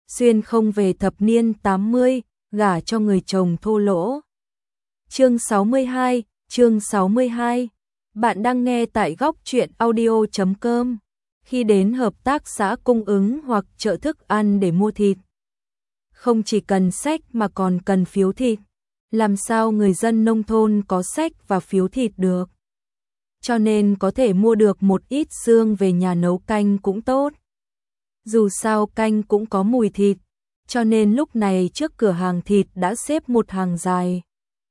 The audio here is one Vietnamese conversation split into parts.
xuyên không về thập niên 80, gả cho người chồng thô lỗ. Chương 62. Bạn đang nghe tại góc truyện audio.com. Khi đến hợp tác xã cung ứng hoặc chợ thức ăn để mua thịt, không chỉ cần sách mà còn cần phiếu thịt. Làm sao người dân nông thôn có sách và phiếu thịt được? Cho nên có thể mua được một ít xương về nhà nấu canh cũng tốt. Dù sao canh cũng có mùi thịt, cho nên lúc này trước cửa hàng thịt đã xếp một hàng dài.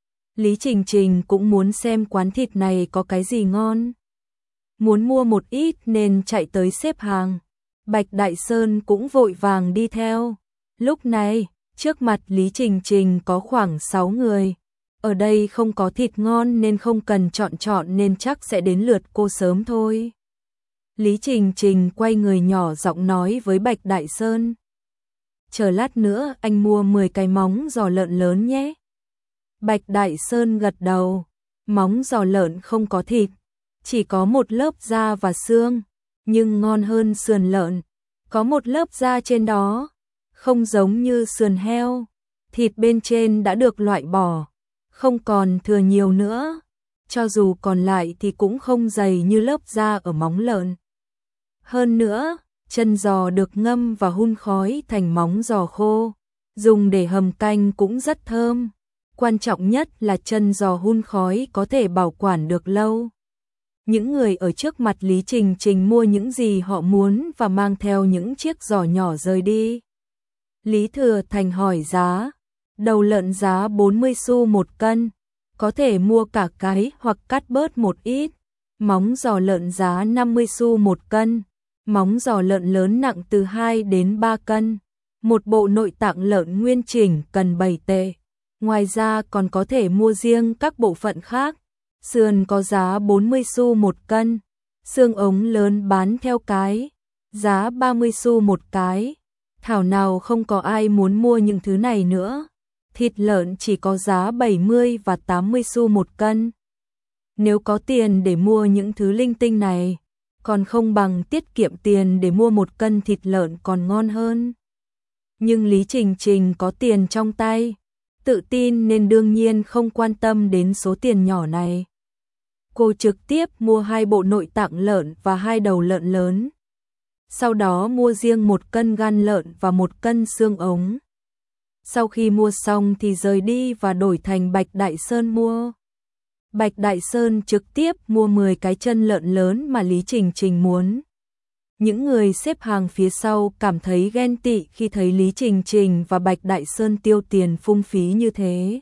Lý Trình Trình cũng muốn xem quán thịt này có cái gì ngon. Muốn mua một ít nên chạy tới xếp hàng. Bạch Đại Sơn cũng vội vàng đi theo. Lúc này, trước mặt Lý Trình Trình có khoảng 6 người. Ở đây không có thịt ngon nên không cần chọn nên chắc sẽ đến lượt cô sớm thôi. Lý Trình Trình quay người nhỏ giọng nói với Bạch Đại Sơn. Chờ lát nữa anh mua 10 cái móng giò lợn lớn nhé. Bạch Đại Sơn gật đầu. Móng giò lợn không có thịt, chỉ có một lớp da và xương, nhưng ngon hơn sườn lợn. Có một lớp da trên đó, không giống như sườn heo. Thịt bên trên đã được loại bỏ, không còn thừa nhiều nữa. Cho dù còn lại thì cũng không dày như lớp da ở móng lợn. Hơn nữa, chân giò được ngâm và hun khói thành móng giò khô, dùng để hầm canh cũng rất thơm. Quan trọng nhất là chân giò hun khói có thể bảo quản được lâu. Những người ở trước mặt Lý Trình Trình mua những gì họ muốn và mang theo những chiếc giò nhỏ rời đi. Lý Thừa Thành hỏi giá. Đầu lợn giá 40 xu một cân, có thể mua cả cái hoặc cắt bớt một ít. Móng giò lợn giá 50 xu một cân, móng giò lợn lớn nặng từ 2 đến 3 cân. Một bộ nội tạng lợn nguyên chỉnh cần 7 tệ. Ngoài ra còn có thể mua riêng các bộ phận khác. Sườn có giá 40 xu một cân, xương ống lớn bán theo cái, giá 30 xu một cái. Thảo nào không có ai muốn mua những thứ này nữa. Thịt lợn chỉ có giá 70 và 80 xu một cân. Nếu có tiền để mua những thứ linh tinh này, còn không bằng tiết kiệm tiền để mua một cân thịt lợn còn ngon hơn. Nhưng Lý Trình Trình có tiền trong tay, tự tin nên đương nhiên không quan tâm đến số tiền nhỏ này. Cô trực tiếp mua 2 bộ nội tạng lợn và 2 đầu lợn lớn. Sau đó mua riêng 1 cân gan lợn và 1 cân xương ống. Sau khi mua xong thì rời đi và đổi thành Bạch Đại Sơn mua. Bạch Đại Sơn trực tiếp mua 10 cái chân lợn lớn mà Lý Trình Trình muốn. Những người xếp hàng phía sau cảm thấy ghen tị khi thấy Lý Trình Trình và Bạch Đại Sơn tiêu tiền phung phí như thế.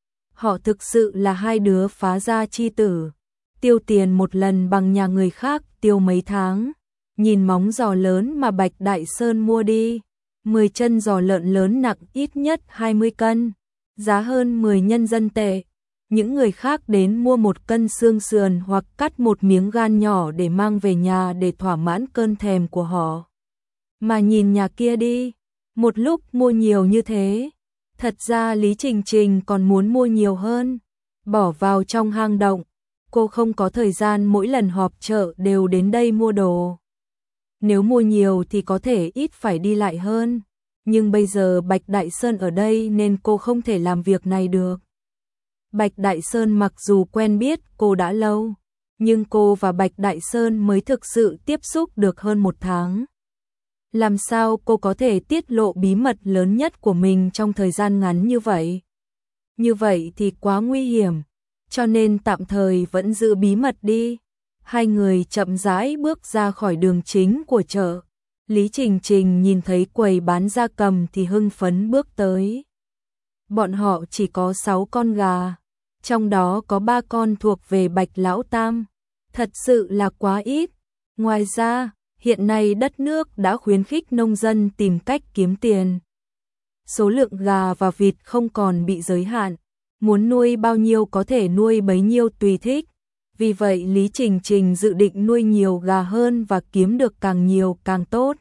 Họ thực sự là hai đứa phá gia chi tử, tiêu tiền một lần bằng nhà người khác tiêu mấy tháng. Nhìn móng giò lớn mà Bạch Đại Sơn mua đi, 10 chân giò lợn lớn nặng ít nhất 20 cân, giá hơn 10 nhân dân tệ. Những người khác đến mua 1 cân xương sườn hoặc cắt một miếng gan nhỏ để mang về nhà để thỏa mãn cơn thèm của họ. Mà nhìn nhà kia đi, một lúc mua nhiều như thế. Thật ra Lý Trình Trình còn muốn mua nhiều hơn, bỏ vào trong hang động. Cô không có thời gian mỗi lần họp chợ đều đến đây mua đồ. Nếu mua nhiều thì có thể ít phải đi lại hơn. Nhưng bây giờ Bạch Đại Sơn ở đây nên cô không thể làm việc này được. Bạch Đại Sơn mặc dù quen biết cô đã lâu, nhưng cô và Bạch Đại Sơn mới thực sự tiếp xúc được hơn 1 tháng. Làm sao cô có thể tiết lộ bí mật lớn nhất của mình trong thời gian ngắn như vậy? Như vậy thì quá nguy hiểm, cho nên tạm thời vẫn giữ bí mật đi. Hai người chậm rãi bước ra khỏi đường chính của chợ. Lý Trình Trình nhìn thấy quầy bán gia cầm thì hưng phấn bước tới. Bọn họ chỉ có 6 con gà, trong đó có 3 con thuộc về Bạch Lão Tam. Thật sự là quá ít. Ngoài ra, hiện nay đất nước đã khuyến khích nông dân tìm cách kiếm tiền. Số lượng gà và vịt không còn bị giới hạn, muốn nuôi bao nhiêu có thể nuôi bấy nhiêu tùy thích. Vì vậy Lý Trình Trình dự định nuôi nhiều gà hơn và kiếm được càng nhiều càng tốt,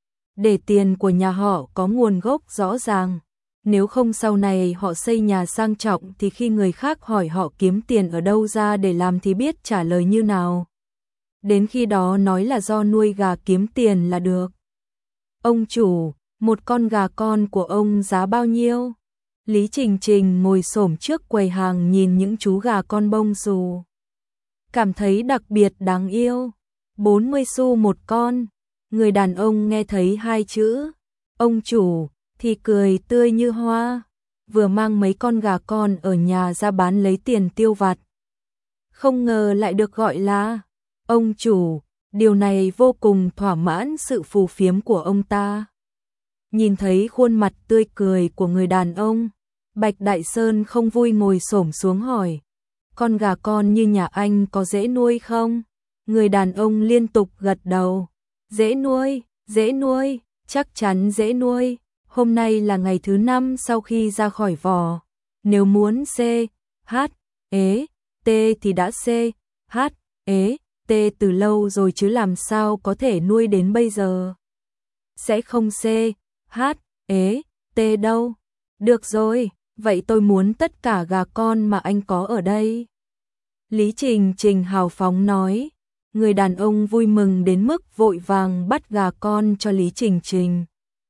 để tiền của nhà họ có nguồn gốc rõ ràng. Nếu không sau này họ xây nhà sang trọng thì khi người khác hỏi họ kiếm tiền ở đâu ra để làm thì biết trả lời như nào. Đến khi đó nói là do nuôi gà kiếm tiền là được. Ông chủ, Một con gà con của ông giá bao nhiêu? Lý Trình Trình ngồi xổm trước quầy hàng nhìn những chú gà con bông xù. Cảm thấy đặc biệt đáng yêu. 40 xu một con. Người đàn ông nghe thấy hai chữ ông chủ thì cười tươi như hoa. Vừa mang mấy con gà con ở nhà ra bán lấy tiền tiêu vặt. Không ngờ lại được gọi là ông chủ. Điều này vô cùng thỏa mãn sự phù phiếm của ông ta. Nhìn thấy khuôn mặt tươi cười của người đàn ông, Bạch Đại Sơn không vui ngồi xổm xuống hỏi. Con gà con như nhà anh có dễ nuôi không? Người đàn ông liên tục gật đầu. Dễ nuôi, chắc chắn dễ nuôi. Hôm nay là ngày thứ 5 sau khi ra khỏi vỏ. Nếu muốn C, H, ế, T thì đã C, H, ế, T từ lâu rồi chứ làm sao có thể nuôi đến bây giờ. Sẽ không C, H, ế, T đâu. Được rồi, vậy tôi muốn tất cả gà con mà anh có ở đây. Lý Trình Trình hào phóng nói. Người đàn ông vui mừng đến mức vội vàng bắt gà con cho Lý Trình Trình.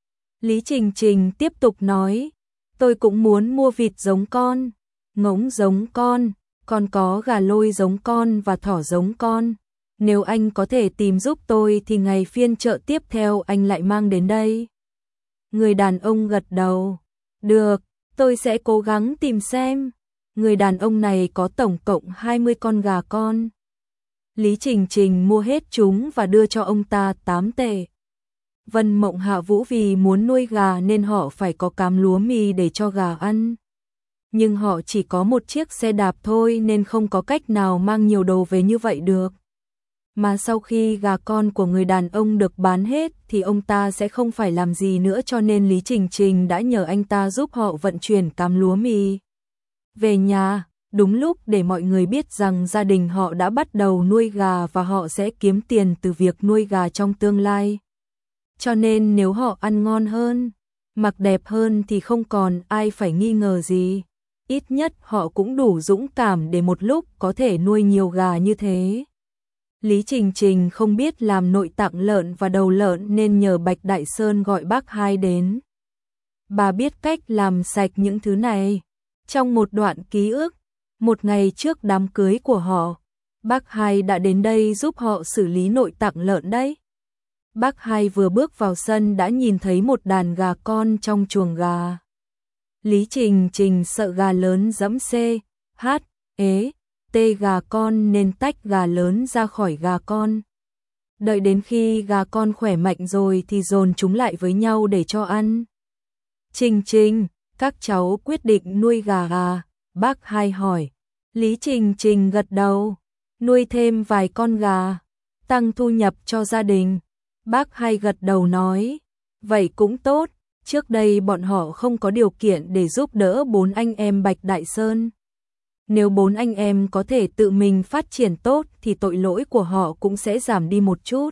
Lý Trình Trình tiếp tục nói. Tôi cũng muốn mua vịt giống con, ngỗng giống con, còn có gà lôi giống con và thỏ giống con. Nếu anh có thể tìm giúp tôi thì ngày phiên chợ tiếp theo anh lại mang đến đây. Người đàn ông gật đầu. Được, tôi sẽ cố gắng tìm xem. Người đàn ông này có tổng cộng 20 con gà con. Lý Trình Trình mua hết chúng và đưa cho ông ta 8 tệ. Vân Mộng Hạ Vũ vì muốn nuôi gà nên họ phải có cám lúa mì để cho gà ăn. Nhưng họ chỉ có một chiếc xe đạp thôi nên không có cách nào mang nhiều đồ về như vậy được. Mà sau khi gà con của người đàn ông được bán hết thì ông ta sẽ không phải làm gì nữa, cho nên Lý Trình Trình đã nhờ anh ta giúp họ vận chuyển cám lúa mì về nhà, đúng lúc để mọi người biết rằng gia đình họ đã bắt đầu nuôi gà và họ sẽ kiếm tiền từ việc nuôi gà trong tương lai. Cho nên nếu họ ăn ngon hơn, mặc đẹp hơn thì không còn ai phải nghi ngờ gì. Ít nhất họ cũng đủ dũng cảm để một lúc có thể nuôi nhiều gà như thế. Lý Trình Trình không biết làm nội tạng lợn và đầu lợn nên nhờ Bạch Đại Sơn gọi bác Hai đến. Bà biết cách làm sạch những thứ này. Trong một đoạn ký ức, một ngày trước đám cưới của họ, bác Hai đã đến đây giúp họ xử lý nội tạng lợn đấy. Bác Hai vừa bước vào sân đã nhìn thấy một đàn gà con trong chuồng gà. Lý Trình Trình sợ gà lớn dẫm C, H, ế, T gà con nên tách gà lớn ra khỏi gà con. Đợi đến khi gà con khỏe mạnh rồi thì dồn chúng lại với nhau để cho ăn. Trình Trình, các cháu quyết định nuôi gà à? Bác Hai hỏi. Lý Trình Trình gật đầu. Nuôi thêm vài con gà, tăng thu nhập cho gia đình. Bác Hai gật đầu nói. Vậy cũng tốt, trước đây bọn họ không có điều kiện để giúp đỡ 4 anh em Bạch Đại Sơn. Nếu 4 anh em có thể tự mình phát triển tốt thì tội lỗi của họ cũng sẽ giảm đi một chút.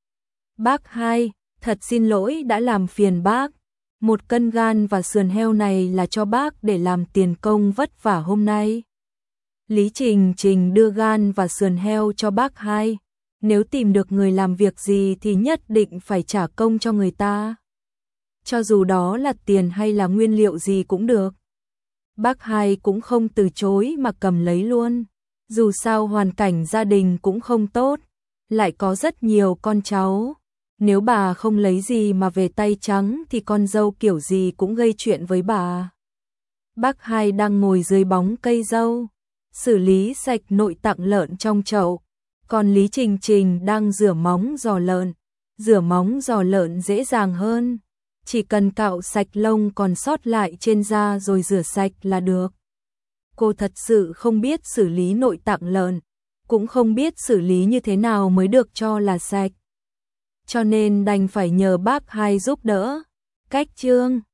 Bác Hai, thật xin lỗi đã làm phiền bác. 1 cân gan và sườn heo này là cho bác để làm tiền công vất vả hôm nay. Lý Trình Trình đưa gan và sườn heo cho bác Hai. Nếu tìm được người làm việc gì thì nhất định phải trả công cho người ta. Cho dù đó là tiền hay là nguyên liệu gì cũng được. Bác Hai cũng không từ chối mà cầm lấy luôn. Dù sao hoàn cảnh gia đình cũng không tốt, lại có rất nhiều con cháu. Nếu bà không lấy gì mà về tay trắng thì con dâu kiểu gì cũng gây chuyện với bà. Bác Hai đang ngồi dưới bóng cây dâu, xử lý sạch nội tạng lợn trong chậu. Còn Lý Trình Trình đang rửa móng giò lợn. Rửa móng giò lợn dễ dàng hơn. Chỉ cần cạo sạch lông còn sót lại trên da rồi rửa sạch là được. Cô thật sự không biết xử lý nội tạng lợn, cũng không biết xử lý như thế nào mới được cho là sạch. Cho nên đành phải nhờ bác Hai giúp đỡ. Cách chương